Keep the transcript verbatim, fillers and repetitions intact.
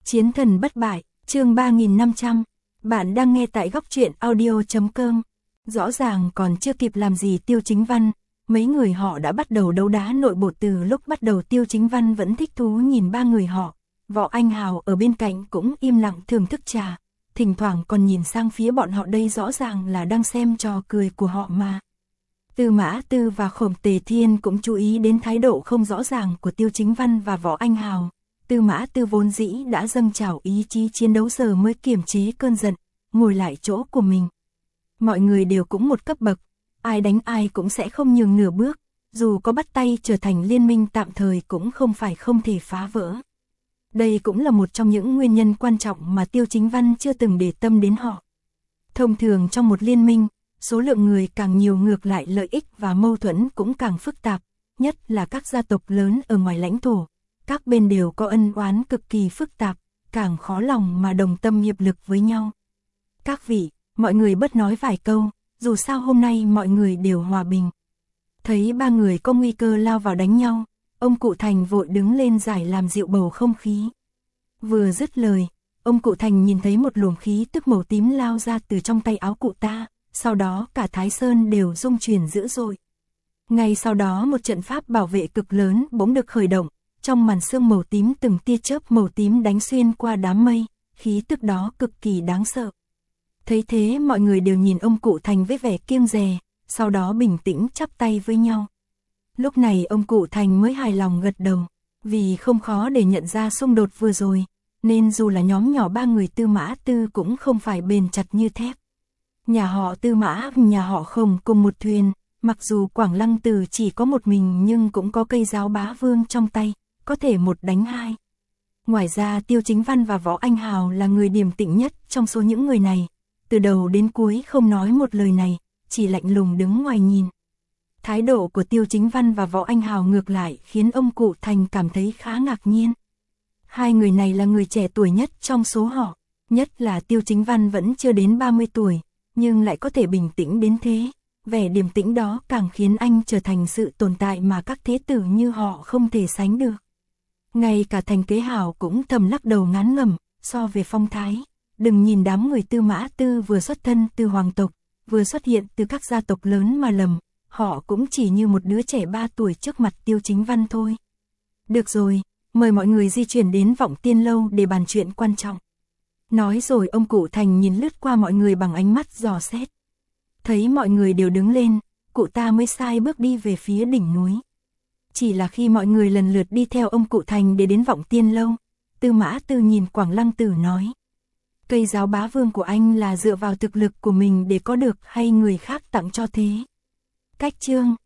Chiến thần bất bại, chương ba nghìn năm trăm. Bạn đang nghe tại góc truyện audio chấm com. Rõ ràng còn chưa kịp làm gì Tiêu Chính Văn, mấy người họ đã bắt đầu đấu đá nội bộ. Từ lúc bắt đầu Tiêu Chính Văn vẫn thích thú nhìn ba người họ. Võ Anh Hào ở bên cạnh cũng im lặng thưởng thức trà, thỉnh thoảng còn nhìn sang phía bọn họ, đây rõ ràng là đang xem trò cười của họ mà. Tư Mã Tư và Khổng Tề Thiên cũng chú ý đến thái độ không rõ ràng của Tiêu Chính Văn và Võ Anh Hào. Tư Mã Tư vốn dĩ đã dâng trào ý chí chiến đấu, giờ mới kiềm chế cơn giận, ngồi lại chỗ của mình. Mọi người đều cũng một cấp bậc, ai đánh ai cũng sẽ không nhường nửa bước, dù có bắt tay trở thành liên minh tạm thời cũng không phải không thể phá vỡ. Đây cũng là một trong những nguyên nhân quan trọng mà Tiêu Chính Văn chưa từng để tâm đến họ. Thông thường trong một liên minh, số lượng người càng nhiều ngược lại lợi ích và mâu thuẫn cũng càng phức tạp, nhất là các gia tộc lớn ở ngoài lãnh thổ. Các bên đều có ân oán cực kỳ phức tạp, càng khó lòng mà đồng tâm hiệp lực với nhau. Các vị, mọi người bớt nói vài câu, dù sao hôm nay mọi người đều hòa bình. Thấy ba người có nguy cơ lao vào đánh nhau, ông Cụ Thành vội đứng lên giải làm dịu bầu không khí. Vừa dứt lời, ông Cụ Thành nhìn thấy một luồng khí tức màu tím lao ra từ trong tay áo cụ ta, sau đó cả Thái Sơn đều rung chuyển dữ dội. Ngay sau đó một trận pháp bảo vệ cực lớn bỗng được khởi động, trong màn sương màu tím từng tia chớp màu tím đánh xuyên qua đám mây, khí tức đó cực kỳ đáng sợ. Thấy thế mọi người đều nhìn ông Cụ Thành với vẻ kiêng dè, sau đó bình tĩnh chắp tay với nhau. Lúc này ông Cụ Thành mới hài lòng gật đầu, vì không khó để nhận ra xung đột vừa rồi, nên dù là nhóm nhỏ ba người Tư Mã Tư cũng không phải bền chặt như thép. Nhà họ Tư Mã, nhà họ Khổng cùng một thuyền, mặc dù Quảng Lăng Tử chỉ có một mình nhưng cũng có cây giáo bá vương trong tay, có thể một đánh hai. Ngoài ra Tiêu Chính Văn và Võ Anh Hào là người điềm tĩnh nhất trong số những người này, từ đầu đến cuối không nói một lời này, chỉ lạnh lùng đứng ngoài nhìn. Thái độ của Tiêu Chính Văn và Võ Anh Hào ngược lại khiến ông Cụ Thành cảm thấy khá ngạc nhiên. Hai người này là người trẻ tuổi nhất trong số họ, nhất là Tiêu Chính Văn vẫn chưa đến ba mươi tuổi, nhưng lại có thể bình tĩnh đến thế. Vẻ điềm tĩnh đó càng khiến anh trở thành sự tồn tại mà các thế tử như họ không thể sánh được. Ngay cả Thành Kế Hào cũng thầm lắc đầu ngán ngẩm, so về phong thái, đừng nhìn đám người Tư Mã Tư vừa xuất thân từ hoàng tộc, vừa xuất hiện từ các gia tộc lớn mà lầm, họ cũng chỉ như một đứa trẻ ba tuổi trước mặt Tiêu Chính Văn thôi. Được rồi, mời mọi người di chuyển đến Vọng Tiên Lâu để bàn chuyện quan trọng. Nói rồi ông Cụ Thành nhìn lướt qua mọi người bằng ánh mắt dò xét. Thấy mọi người đều đứng lên, cụ ta mới sai bước đi về phía đỉnh núi. Chỉ là khi mọi người lần lượt đi theo ông Cụ Thành để đến Vọng Tiên Lâu, Tư Mã Tư nhìn Quảng Lăng Tử nói: cây giáo bá vương của anh là dựa vào thực lực của mình để có được hay người khác tặng cho thế? Cách chương